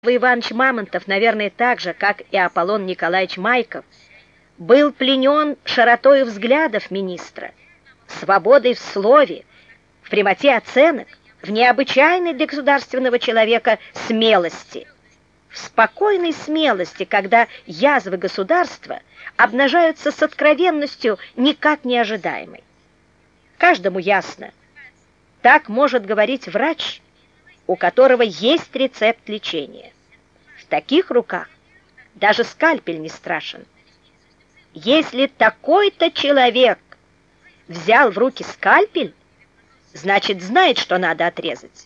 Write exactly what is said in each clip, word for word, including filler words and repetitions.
Иванович Мамонтов, наверное, так же, как и Аполлон Николаевич Майков, был пленен широтою взглядов министра, свободой в слове, в прямоте оценок, в необычайной для государственного человека смелости, в спокойной смелости, когда язвы государства обнажаются с откровенностью никак не ожидаемой. Каждому ясно, так может говорить врач, у которого есть рецепт лечения. В таких руках даже скальпель не страшен. Если такой-то человек взял в руки скальпель, значит, знает, что надо отрезать.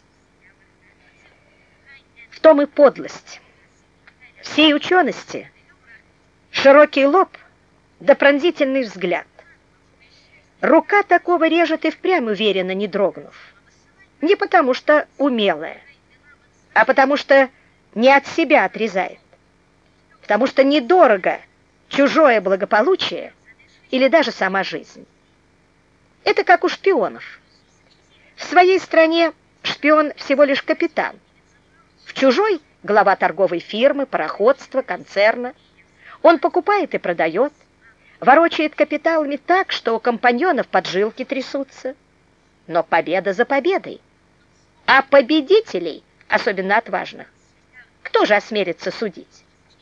В том и подлость. Всей учености широкий лоб да пронзительный взгляд. Рука такого режет и впрямь уверенно, не дрогнув. Не потому что умелая, а потому что не от себя отрезает, потому что недорого чужое благополучие или даже сама жизнь. Это как у шпионов. В своей стране шпион всего лишь капитан, в чужой – глава торговой фирмы, пароходства, концерна. Он покупает и продает, ворочает капиталами так, что у компаньонов поджилки трясутся. Но победа за победой. А победителей, особенно отважных, кто же осмелится судить?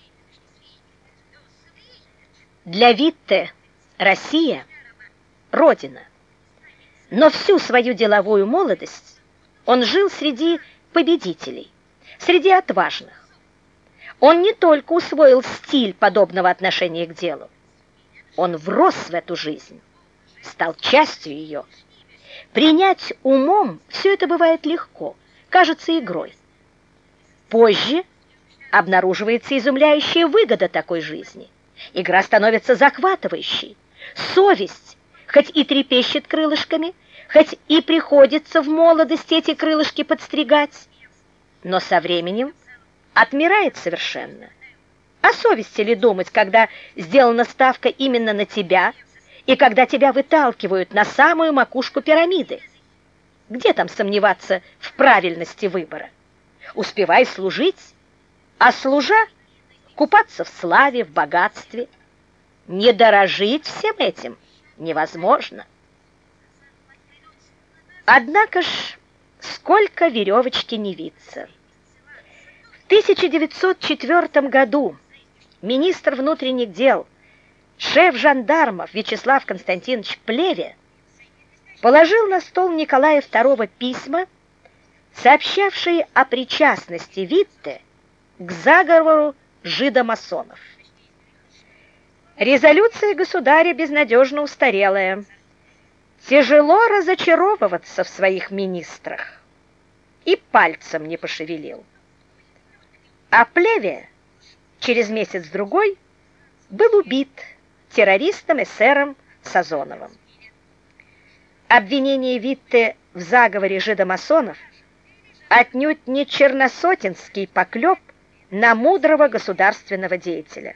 Для Витте Россия – родина. Но всю свою деловую молодость он жил среди победителей, среди отважных. Он не только усвоил стиль подобного отношения к делу, он врос в эту жизнь, стал частью ее. Принять умом все это бывает легко, кажется игрой. Позже обнаруживается изумляющая выгода такой жизни. Игра становится захватывающей. Совесть, хоть и трепещет крылышками, хоть и приходится в молодости эти крылышки подстригать, но со временем отмирает совершенно. О совести ли думать, когда сделана ставка именно на тебя, и когда тебя выталкивают на самую макушку пирамиды? Где там сомневаться в правильности выбора? Успевай служить, а служа купаться в славе, в богатстве. Не дорожить всем этим невозможно. Однако ж, сколько веревочки не виться. В тысяча девятьсот четвёртом году министр внутренних дел, шеф жандармов Вячеслав Константинович Плеве положил на стол Николая второго письма, сообщавшие о причастности Витте к заговору жидомасонов. Резолюция государя безнадежно устарелая. Тяжело разочаровываться в своих министрах. И пальцем не пошевелил. А Плеве через месяц-другой был убит террористом-эсером Сазоновым. Обвинение Витте в заговоре жидомасонов отнюдь не черносотенский поклеп на мудрого государственного деятеля.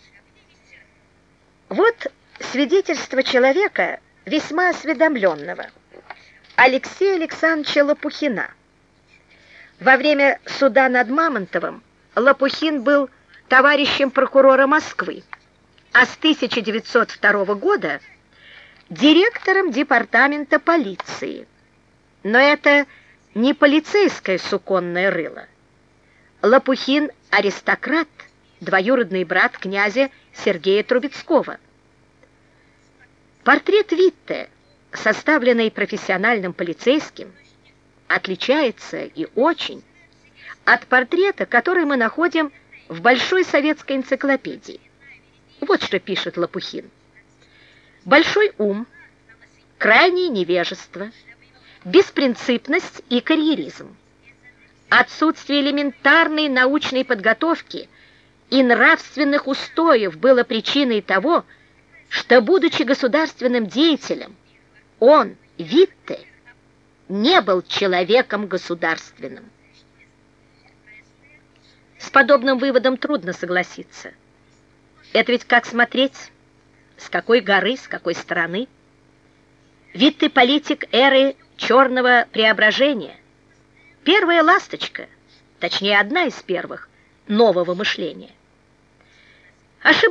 Вот свидетельство человека, весьма осведомленного, Алексея Александровича Лопухина. Во время суда над Мамонтовым Лопухин был товарищем прокурора Москвы, а с тысяча девятьсот второго года директором департамента полиции. Но это не полицейское суконное рыло. Лопухин – аристократ, двоюродный брат князя Сергея Трубецкого. Портрет Витте, составленный профессиональным полицейским, отличается и очень от портрета, который мы находим в Большой советской энциклопедии. Вот что пишет Лопухин. Большой ум, крайнее невежество, беспринципность и карьеризм, отсутствие элементарной научной подготовки и нравственных устоев было причиной того, что, будучи государственным деятелем, он, Витте, не был человеком государственным. С подобным выводом трудно согласиться. Это ведь как смотреть, с какой горы, с какой стороны. Витте политик эры черного преображения. Первая ласточка, точнее, одна из первых, нового мышления. Ошибаться